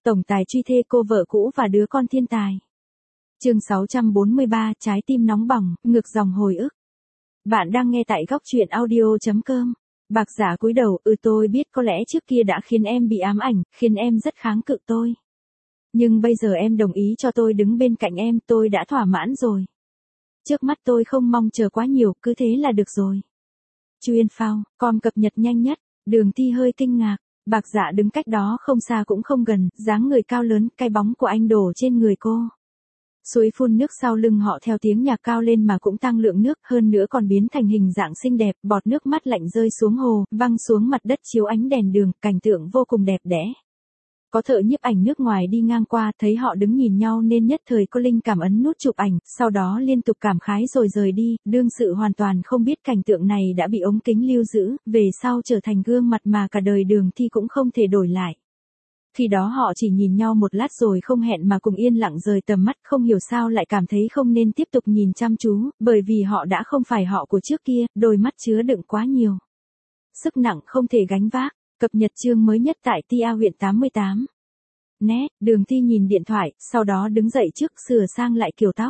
Tổng tài truy thê cô vợ cũ và đứa con thiên tài. Chương 643, trái tim nóng bỏng, ngược dòng hồi ức. Bạn đang nghe tại góc truyện audio.com. Bạc Dạ cúi đầu, tôi biết có lẽ trước kia đã khiến em bị ám ảnh, khiến em rất kháng cự tôi. Nhưng bây giờ em đồng ý cho tôi đứng bên cạnh em, tôi đã thỏa mãn rồi. Trước mắt tôi không mong chờ quá nhiều, cứ thế là được rồi. Chuyên phao, com cập nhật nhanh nhất. Đường Thi hơi kinh ngạc. Bạc Dạ đứng cách đó không xa cũng không gần, dáng người cao lớn, cái bóng của anh đổ trên người cô. Suối phun nước sau lưng họ theo tiếng nhạc cao lên mà cũng tăng lượng nước, hơn nữa còn biến thành hình dạng xinh đẹp, bọt nước mắt lạnh rơi xuống hồ, văng xuống mặt đất chiếu ánh đèn đường, cảnh tượng vô cùng đẹp đẽ. Có thợ nhiếp ảnh nước ngoài đi ngang qua, thấy họ đứng nhìn nhau nên nhất thời có linh cảm ấn nút chụp ảnh, sau đó liên tục cảm khái rồi rời đi, đương sự hoàn toàn không biết cảnh tượng này đã bị ống kính lưu giữ, về sau trở thành gương mặt mà cả đời Đường Thi cũng không thể đổi lại. Khi đó họ chỉ nhìn nhau một lát rồi không hẹn mà cùng yên lặng rời tầm mắt, không hiểu sao lại cảm thấy không nên tiếp tục nhìn chăm chú, bởi vì họ đã không phải họ của trước kia, đôi mắt chứa đựng quá nhiều sức nặng không thể gánh vác. Cập nhật chương mới nhất tại Tia huyện 88. Nét, Đường Thi nhìn điện thoại, sau đó đứng dậy trước, sửa sang lại kiểu tóc.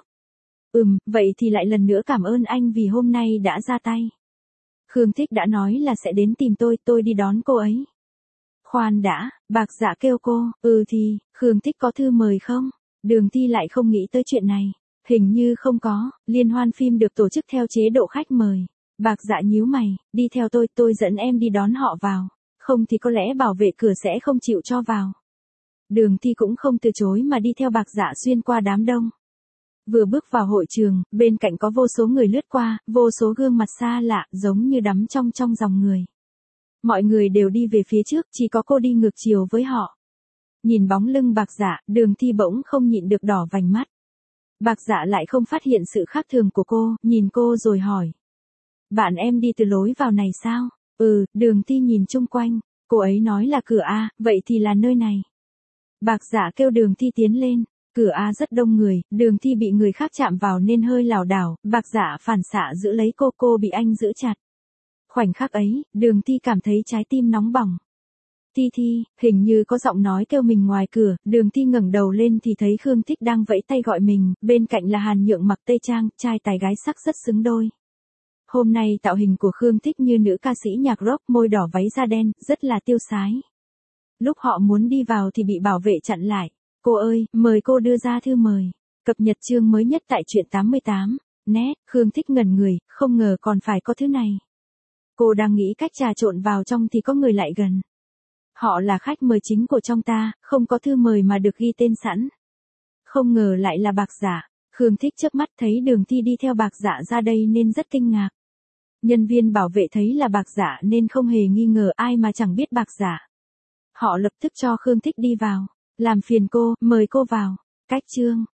Vậy thì lại lần nữa cảm ơn anh vì hôm nay đã ra tay. Khương Thích đã nói là sẽ đến tìm tôi đi đón cô ấy. Khoan đã, Bạc Dạ kêu cô, thì, Khương Thích có thư mời không? Đường Thi lại không nghĩ tới chuyện này. Hình như không có, liên hoan phim được tổ chức theo chế độ khách mời. Bạc Dạ nhíu mày, đi theo tôi dẫn em đi đón họ vào. Không thì có lẽ bảo vệ cửa sẽ không chịu cho vào. Đường Thi cũng không từ chối mà đi theo Bạc Dạ xuyên qua đám đông. Vừa bước vào hội trường, bên cạnh có vô số người lướt qua, vô số gương mặt xa lạ, giống như đắm trong dòng người. Mọi người đều đi về phía trước, chỉ có cô đi ngược chiều với họ. Nhìn bóng lưng Bạc Dạ, Đường Thi bỗng không nhịn được đỏ vành mắt. Bạc Dạ lại không phát hiện sự khác thường của cô, nhìn cô rồi hỏi. Bạn em đi từ lối vào này sao? Đường Thi nhìn chung quanh, cô ấy nói là cửa A, vậy thì là nơi này. Bạc Dạ kêu Đường Thi tiến lên, cửa A rất đông người, Đường Thi bị người khác chạm vào nên hơi lảo đảo, Bạc Dạ phản xạ giữ lấy cô bị anh giữ chặt. Khoảnh khắc ấy, Đường Thi cảm thấy trái tim nóng bỏng. Thi, hình như có giọng nói kêu mình ngoài cửa, Đường Thi ngẩng đầu lên thì thấy Khương Thích đang vẫy tay gọi mình, bên cạnh là Hàn Nhượng mặc tây trang, trai tài gái sắc rất xứng đôi. Hôm nay tạo hình của Khương Thích như nữ ca sĩ nhạc rock, môi đỏ váy da đen, rất là tiêu sái. Lúc họ muốn đi vào thì bị bảo vệ chặn lại. Cô ơi, mời cô đưa ra thư mời. Cập nhật chương mới nhất tại truyện 88. Nét, Khương Thích ngẩn người, không ngờ còn phải có thứ này. Cô đang nghĩ cách trà trộn vào trong thì có người lại gần. Họ là khách mời chính của trong ta, không có thư mời mà được ghi tên sẵn. Không ngờ lại là Bạc Dạ. Khương Thích chớp mắt thấy Đường Thi đi theo Bạc Dạ ra đây nên rất kinh ngạc. Nhân viên bảo vệ thấy là Bạc Dạ nên không hề nghi ngờ ai mà chẳng biết Bạc Dạ. Họ lập tức cho Khương Thích đi vào. Làm phiền cô, mời cô vào. Cách chương.